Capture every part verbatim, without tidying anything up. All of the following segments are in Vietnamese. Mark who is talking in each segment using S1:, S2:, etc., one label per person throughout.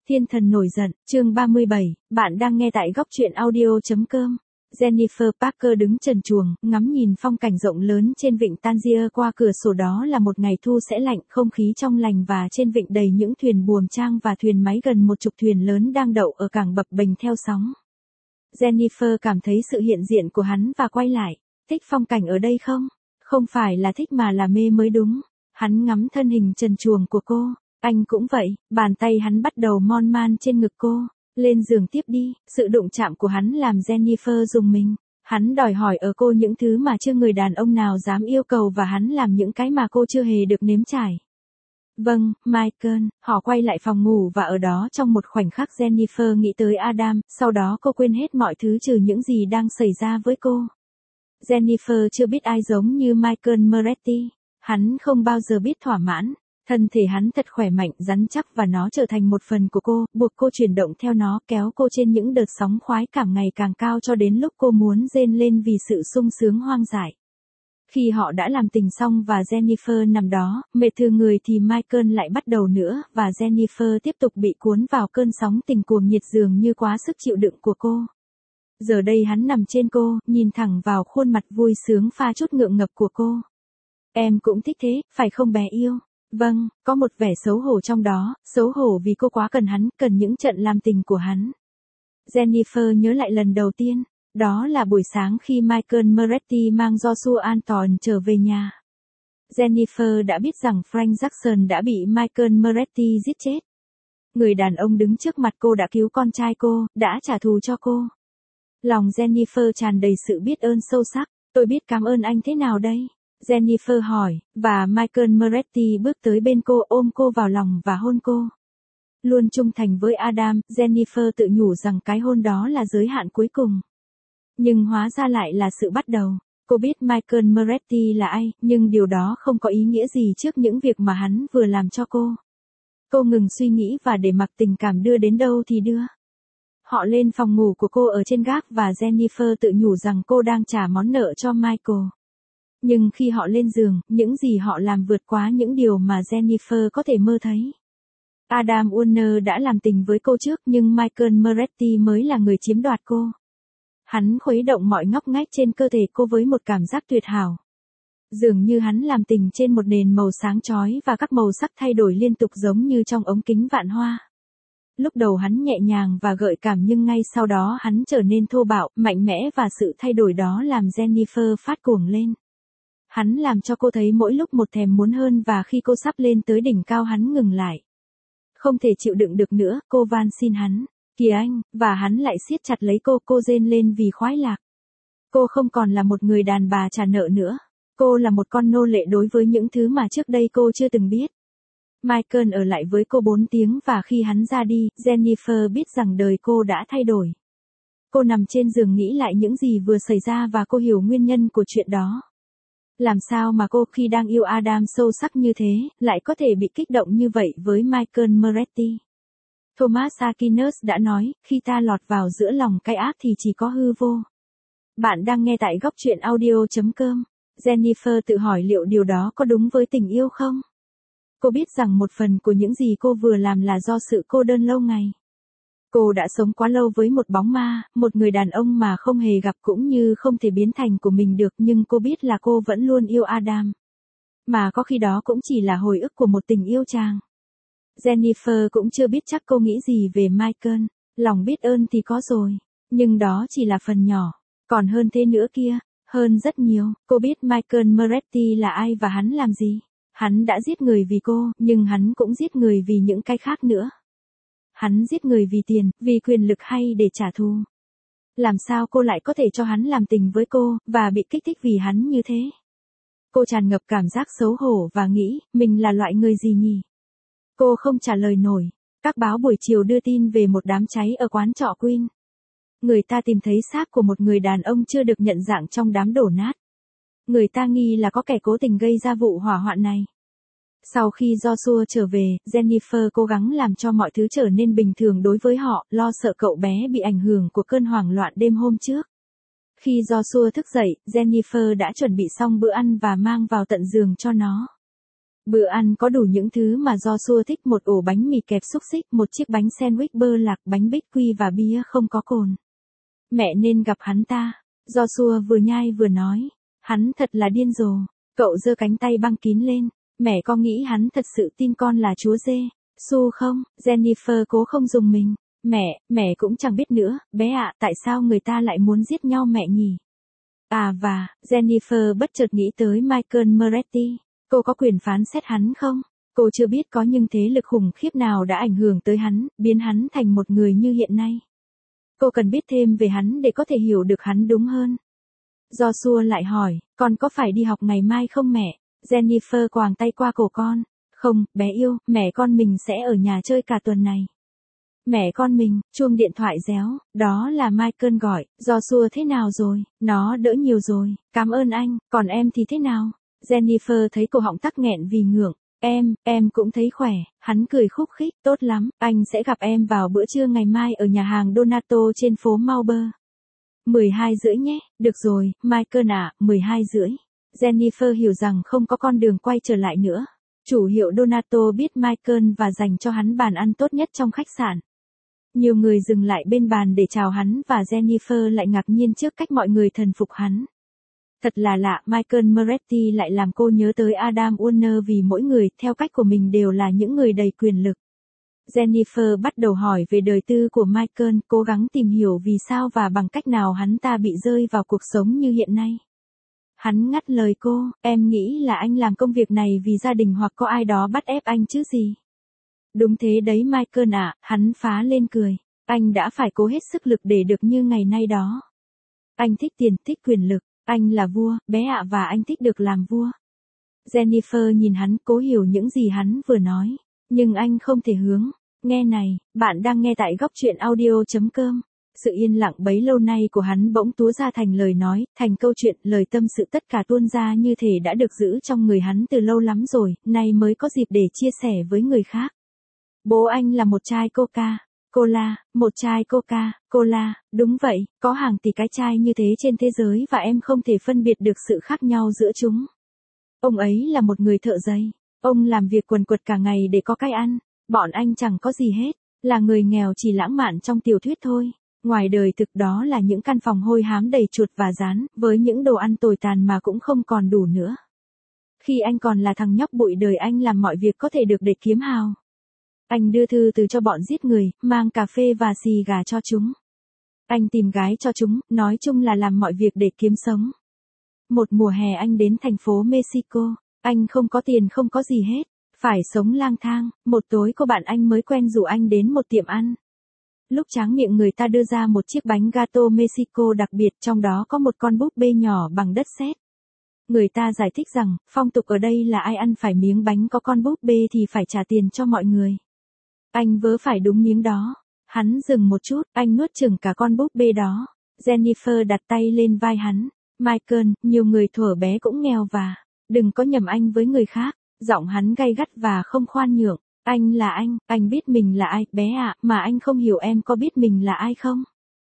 S1: Thiên thần nổi giận, chương ba mươi bảy, bạn đang nghe tại góc truyện audio.com. Jennifer Parker đứng trần truồng, ngắm nhìn phong cảnh rộng lớn trên vịnh Tangier qua cửa sổ. Đó là một ngày thu sẽ lạnh, không khí trong lành và trên vịnh đầy những thuyền buồm trang và thuyền máy, gần một chục thuyền lớn đang đậu ở cảng bập bềnh theo sóng. Jennifer cảm thấy sự hiện diện của hắn và quay lại. Thích phong cảnh ở đây không? Không phải là thích mà là mê mới đúng. Hắn ngắm thân hình trần truồng của cô. Anh cũng vậy, bàn tay hắn bắt đầu mon man trên ngực cô. Lên giường tiếp đi, sự đụng chạm của hắn làm Jennifer rùng mình. Hắn đòi hỏi ở cô những thứ mà chưa người đàn ông nào dám yêu cầu, và hắn làm những cái mà cô chưa hề được nếm trải. Vâng, Michael. Họ quay lại phòng ngủ và ở đó trong một khoảnh khắc Jennifer nghĩ tới Adam, sau đó cô quên hết mọi thứ trừ những gì đang xảy ra với cô. Jennifer chưa biết ai giống như Michael Moretti. Hắn không bao giờ biết thỏa mãn. Thân thể hắn thật khỏe mạnh, rắn chắc, và nó trở thành một phần của cô, buộc cô chuyển động theo nó, kéo cô trên những đợt sóng khoái cảm ngày càng cao cho đến lúc cô muốn rên lên vì sự sung sướng hoang dại. Khi họ đã làm tình xong và Jennifer nằm đó, mệt thường người, thì Michael lại bắt đầu nữa, và Jennifer tiếp tục bị cuốn vào cơn sóng tình cuồng nhiệt dường như quá sức chịu đựng của cô. Giờ đây hắn nằm trên cô, nhìn thẳng vào khuôn mặt vui sướng pha chút ngượng ngập của cô. Em cũng thích thế, phải không bé yêu? Vâng, có một vẻ xấu hổ trong đó, xấu hổ vì cô quá cần hắn, cần những trận làm tình của hắn. Jennifer nhớ lại lần đầu tiên, đó là buổi sáng khi Michael Moretti mang Joshua Anton trở về nhà. Jennifer đã biết rằng Frank Jackson đã bị Michael Moretti giết chết. Người đàn ông đứng trước mặt cô đã cứu con trai cô, đã trả thù cho cô. Lòng Jennifer tràn đầy sự biết ơn sâu sắc. Tôi biết cảm ơn anh thế nào đây? Jennifer hỏi, và Michael Moretti bước tới bên cô, ôm cô vào lòng và hôn cô. Luôn trung thành với Adam, Jennifer tự nhủ rằng cái hôn đó là giới hạn cuối cùng. Nhưng hóa ra lại là sự bắt đầu. Cô biết Michael Moretti là ai, nhưng điều đó không có ý nghĩa gì trước những việc mà hắn vừa làm cho cô. Cô ngừng suy nghĩ và để mặc tình cảm đưa đến đâu thì đưa. Họ lên phòng ngủ của cô ở trên gác và Jennifer tự nhủ rằng cô đang trả món nợ cho Michael. Nhưng khi họ lên giường, những gì họ làm vượt quá những điều mà Jennifer có thể mơ thấy. Adam Warner đã làm tình với cô trước, nhưng Michael Moretti mới là người chiếm đoạt cô. Hắn khuấy động mọi ngóc ngách trên cơ thể cô với một cảm giác tuyệt hảo. Dường như hắn làm tình trên một nền màu sáng chói và các màu sắc thay đổi liên tục giống như trong ống kính vạn hoa. Lúc đầu hắn nhẹ nhàng và gợi cảm, nhưng ngay sau đó hắn trở nên thô bạo, mạnh mẽ, và sự thay đổi đó làm Jennifer phát cuồng lên. Hắn làm cho cô thấy mỗi lúc một thèm muốn hơn, và khi cô sắp lên tới đỉnh cao hắn ngừng lại. Không thể chịu đựng được nữa, cô van xin hắn. Kìa anh, và hắn lại siết chặt lấy cô, cô rên lên vì khoái lạc. Cô không còn là một người đàn bà trả nợ nữa. Cô là một con nô lệ đối với những thứ mà trước đây cô chưa từng biết. Michael ở lại với cô bốn tiếng, và khi hắn ra đi, Jennifer biết rằng đời cô đã thay đổi. Cô nằm trên giường nghĩ lại những gì vừa xảy ra và cô hiểu nguyên nhân của chuyện đó. Làm sao mà cô, khi đang yêu Adam sâu sắc như thế, lại có thể bị kích động như vậy với Michael Moretti? Thomas Aquinas đã nói, khi ta lọt vào giữa lòng cái ác thì chỉ có hư vô. Bạn đang nghe tại góc truyện audio.com. Jennifer tự hỏi liệu điều đó có đúng với tình yêu không? Cô biết rằng một phần của những gì cô vừa làm là do sự cô đơn lâu ngày. Cô đã sống quá lâu với một bóng ma, một người đàn ông mà không hề gặp cũng như không thể biến thành của mình được, nhưng cô biết là cô vẫn luôn yêu Adam. Mà có khi đó cũng chỉ là hồi ức của một tình yêu chàng. Jennifer cũng chưa biết chắc cô nghĩ gì về Michael. Lòng biết ơn thì có rồi, nhưng đó chỉ là phần nhỏ. Còn hơn thế nữa kia, hơn rất nhiều. Cô biết Michael Moretti là ai và hắn làm gì. Hắn đã giết người vì cô, nhưng hắn cũng giết người vì những cái khác nữa. Hắn giết người vì tiền, vì quyền lực, hay để trả thù. Làm sao cô lại có thể cho hắn làm tình với cô, và bị kích thích vì hắn như thế? Cô tràn ngập cảm giác xấu hổ và nghĩ, mình là loại người gì nhỉ? Cô không trả lời nổi. Các báo buổi chiều đưa tin về một đám cháy ở quán trọ Queen. Người ta tìm thấy xác của một người đàn ông chưa được nhận dạng trong đám đổ nát. Người ta nghi là có kẻ cố tình gây ra vụ hỏa hoạn này. Sau khi Joshua trở về, Jennifer cố gắng làm cho mọi thứ trở nên bình thường đối với họ, lo sợ cậu bé bị ảnh hưởng của cơn hoảng loạn đêm hôm trước. Khi Joshua thức dậy, Jennifer đã chuẩn bị xong bữa ăn và mang vào tận giường cho nó. Bữa ăn có đủ những thứ mà Joshua thích, một ổ bánh mì kẹp xúc xích, một chiếc bánh sandwich bơ lạc, bánh bích quy và bia không có cồn. Mẹ nên gặp hắn ta. Joshua vừa nhai vừa nói. Hắn thật là điên rồ. Cậu giơ cánh tay băng kín lên. Mẹ có nghĩ hắn thật sự tin con là chúa dê Su không? Jennifer cố không dùng mình. Mẹ, mẹ cũng chẳng biết nữa, bé ạ, tại sao người ta lại muốn giết nhau mẹ nhỉ? À và, Jennifer bất chợt nghĩ tới Michael Moretti. Cô có quyền phán xét hắn không? Cô chưa biết có nhưng thế lực khủng khiếp nào đã ảnh hưởng tới hắn, biến hắn thành một người như hiện nay. Cô cần biết thêm về hắn để có thể hiểu được hắn đúng hơn. Joshua lại hỏi, con có phải đi học ngày mai không mẹ? Jennifer quàng tay qua cổ con. Không, bé yêu, mẹ con mình sẽ ở nhà chơi cả tuần này. Mẹ con mình, chuông điện thoại réo, đó là Michael gọi. Joshua thế nào rồi? Nó đỡ nhiều rồi, cảm ơn anh, còn em thì thế nào? Jennifer thấy cổ họng tắc nghẹn vì ngượng. Em, em cũng thấy khỏe, hắn cười khúc khích, tốt lắm, anh sẽ gặp em vào bữa trưa ngày mai ở nhà hàng Donato trên phố Mauber. mười hai rưỡi nhé, được rồi, Michael ạ, mười hai rưỡi. Jennifer hiểu rằng không có con đường quay trở lại nữa. Chủ hiệu Donato biết Michael và dành cho hắn bàn ăn tốt nhất trong khách sạn. Nhiều người dừng lại bên bàn để chào hắn và Jennifer lại ngạc nhiên trước cách mọi người thần phục hắn. Thật là lạ, Michael Moretti lại làm cô nhớ tới Adam Warner vì mỗi người, theo cách của mình đều là những người đầy quyền lực. Jennifer bắt đầu hỏi về đời tư của Michael, cố gắng tìm hiểu vì sao và bằng cách nào hắn ta bị rơi vào cuộc sống như hiện nay. Hắn ngắt lời cô, em nghĩ là anh làm công việc này vì gia đình hoặc có ai đó bắt ép anh chứ gì. Đúng thế đấy Michael ạ, hắn phá lên cười. Anh đã phải cố hết sức lực để được như ngày nay đó. Anh thích tiền, thích quyền lực. Anh là vua, bé ạ và anh thích được làm vua. Jennifer nhìn hắn cố hiểu những gì hắn vừa nói. Nhưng anh không thể hướng. Nghe này, bạn đang nghe tại góc truyện audio chấm com. Sự yên lặng bấy lâu nay của hắn bỗng túa ra thành lời nói, thành câu chuyện, lời tâm sự tất cả tuôn ra như thể đã được giữ trong người hắn từ lâu lắm rồi, nay mới có dịp để chia sẻ với người khác. Bố anh là một chai Coca. Cola, một chai Coca, Cola, đúng vậy, có hàng tỷ cái chai như thế trên thế giới và em không thể phân biệt được sự khác nhau giữa chúng. Ông ấy là một người thợ giấy. Ông làm việc quần quật cả ngày để có cái ăn. Bọn anh chẳng có gì hết. Là người nghèo chỉ lãng mạn trong tiểu thuyết thôi. Ngoài đời thực đó là những căn phòng hôi hám đầy chuột và rán, với những đồ ăn tồi tàn mà cũng không còn đủ nữa. Khi anh còn là thằng nhóc bụi đời anh làm mọi việc có thể được để kiếm hào. Anh đưa thư từ cho bọn giết người, mang cà phê và xì gà cho chúng. Anh tìm gái cho chúng, nói chung là làm mọi việc để kiếm sống. Một mùa hè anh đến thành phố Mexico, anh không có tiền không có gì hết, phải sống lang thang, một tối cô bạn anh mới quen rủ anh đến một tiệm ăn. Lúc tráng miệng người ta đưa ra một chiếc bánh gato Mexico đặc biệt trong đó có một con búp bê nhỏ bằng đất sét. Người ta giải thích rằng, phong tục ở đây là ai ăn phải miếng bánh có con búp bê thì phải trả tiền cho mọi người. Anh vớ phải đúng miếng đó. Hắn dừng một chút, anh nuốt chửng cả con búp bê đó. Jennifer đặt tay lên vai hắn. Michael, nhiều người thuở bé cũng nghèo và, đừng có nhầm anh với người khác. Giọng hắn gay gắt và không khoan nhượng. Anh là anh, anh biết mình là ai, bé ạ, mà anh không hiểu em có biết mình là ai không?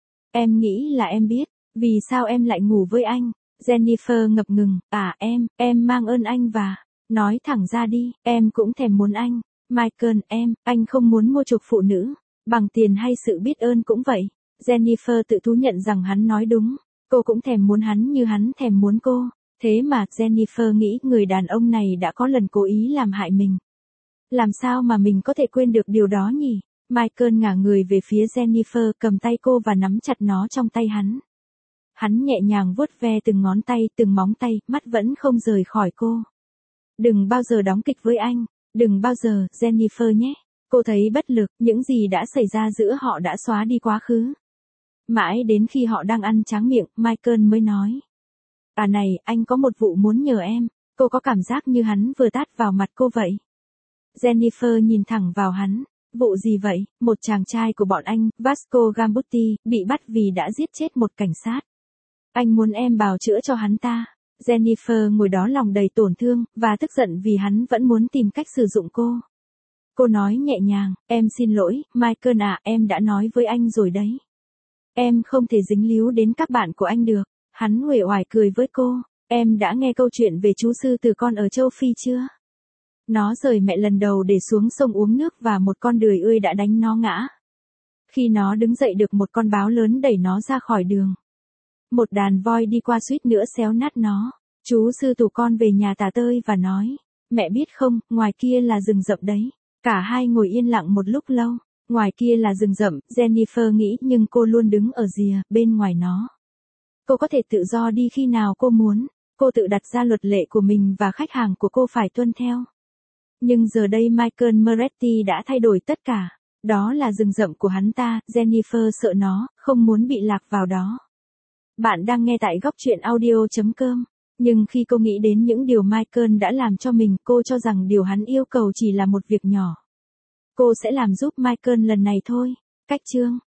S1: Em nghĩ là em biết, vì sao em lại ngủ với anh? Jennifer ngập ngừng, à em, em mang ơn anh và, nói thẳng ra đi, em cũng thèm muốn anh. Michael, em, anh không muốn mua chuộc phụ nữ, bằng tiền hay sự biết ơn cũng vậy. Jennifer tự thú nhận rằng hắn nói đúng, cô cũng thèm muốn hắn như hắn thèm muốn cô. Thế mà, Jennifer nghĩ người đàn ông này đã có lần cố ý làm hại mình. Làm sao mà mình có thể quên được điều đó nhỉ? Michael ngả người về phía Jennifer cầm tay cô và nắm chặt nó trong tay hắn. Hắn nhẹ nhàng vuốt ve từng ngón tay, từng móng tay, mắt vẫn không rời khỏi cô. Đừng bao giờ đóng kịch với anh, đừng bao giờ, Jennifer nhé. Cô thấy bất lực, những gì đã xảy ra giữa họ đã xóa đi quá khứ. Mãi đến khi họ đang ăn tráng miệng, Michael mới nói. À này, anh có một vụ muốn nhờ em. Cô có cảm giác như hắn vừa tát vào mặt cô vậy. Jennifer nhìn thẳng vào hắn. Vụ gì vậy? Một chàng trai của bọn anh, Vasco Gambutti, bị bắt vì đã giết chết một cảnh sát. Anh muốn em bào chữa cho hắn ta. Jennifer ngồi đó lòng đầy tổn thương, và tức giận vì hắn vẫn muốn tìm cách sử dụng cô. Cô nói nhẹ nhàng, em xin lỗi, Michael à, em đã nói với anh rồi đấy. Em không thể dính líu đến các bạn của anh được. Hắn uể oải cười với cô, em đã nghe câu chuyện về chú sư tử con ở châu Phi chưa? Nó rời mẹ lần đầu để xuống sông uống nước và một con đười ươi đã đánh nó ngã. Khi nó đứng dậy được một con báo lớn đẩy nó ra khỏi đường. Một đàn voi đi qua suýt nữa xéo nát nó. Chú sư tù con về nhà tả tơi và nói, mẹ biết không, ngoài kia là rừng rậm đấy. Cả hai ngồi yên lặng một lúc lâu. Ngoài kia là rừng rậm, Jennifer nghĩ, nhưng cô luôn đứng ở rìa, bên ngoài nó. Cô có thể tự do đi khi nào cô muốn. Cô tự đặt ra luật lệ của mình và khách hàng của cô phải tuân theo. Nhưng giờ đây Michael Moretti đã thay đổi tất cả. Đó là rừng rậm của hắn ta, Jennifer sợ nó, không muốn bị lạc vào đó. Bạn đang nghe tại góc truyện audio chấm com. Nhưng khi cô nghĩ đến những điều Michael đã làm cho mình, cô cho rằng điều hắn yêu cầu chỉ là một việc nhỏ. Cô sẽ làm giúp Michael lần này thôi. Cách chương